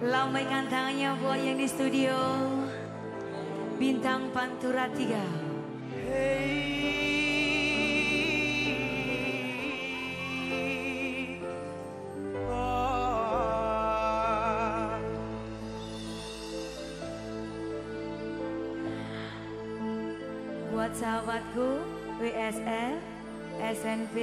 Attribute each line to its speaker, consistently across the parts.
Speaker 1: Lambaikan tangannya buat yang di studio. Bintang Pantura 3. Buat sahabatku WSL, SNP,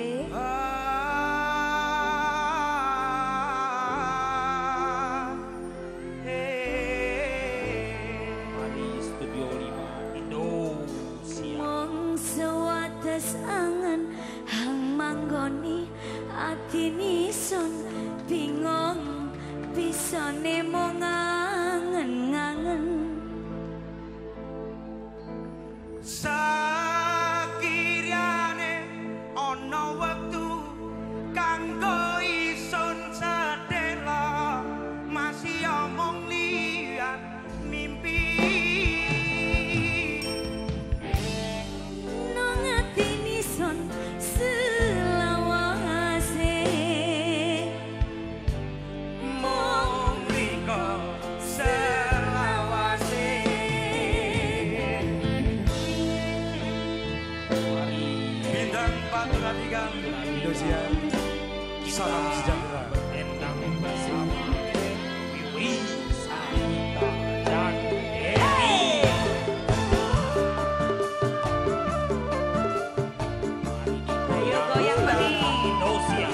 Speaker 2: Studio 5 Indonesia.
Speaker 1: mong sewates angen hang manggoni atini sun bingung bisane mong ngangen-ngangen.
Speaker 3: Sakirane ana wektu kanggo isun sedela masih omong liat mimpi
Speaker 1: Nang atini sun selawase
Speaker 3: mong riko selawase. Bintang Pantura 3 Indonesia, salam sejahtera.
Speaker 2: Endang bersama Wiwi Sarita dan Edi.
Speaker 1: Ayo goyang bagi
Speaker 2: Indonesia.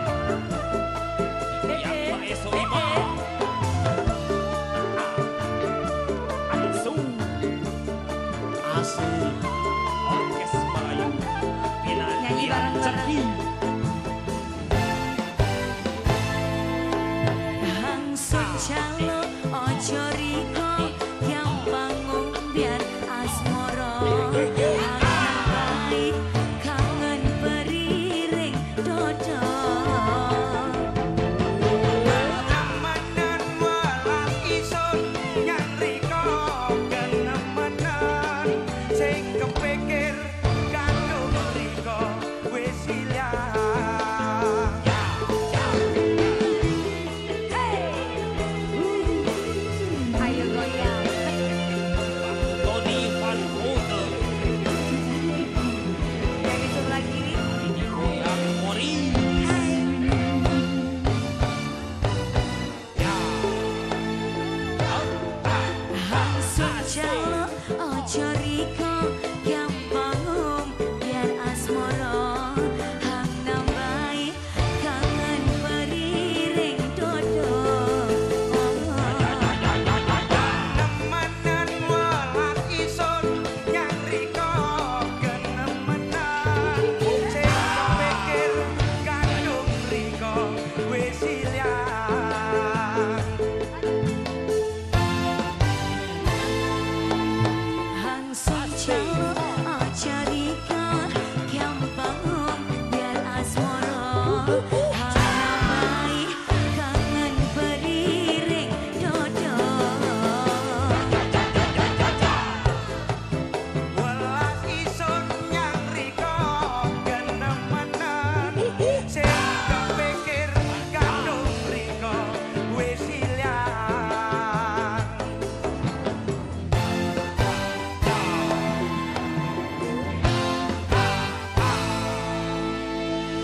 Speaker 2: Yang Maes 5. Langsung
Speaker 3: Asik.
Speaker 2: Orkes Melayu.
Speaker 1: Nyanyi bareng-bareng. Hang calo ojo riko yang bangun biar asmoro. Hang baik kangen beriring dodo.
Speaker 3: Amanan walang isun yang riko kenemenan sing kepikir kanggo riko wis ilang.
Speaker 1: Ayo goyang.
Speaker 2: Tony Van Houten.
Speaker 1: Yang di sebelah kiri.
Speaker 2: Ini goyang Mori.
Speaker 1: Hang calo ojo riko yang bangun biar asmoro. Hang nambahi kangen beriring dodo.
Speaker 3: Nemenan walang isun yang riko kenemenan sing kepikir kanggo riko wis ilang.
Speaker 1: Hang calo ojo riko yang bangun biar asmoro.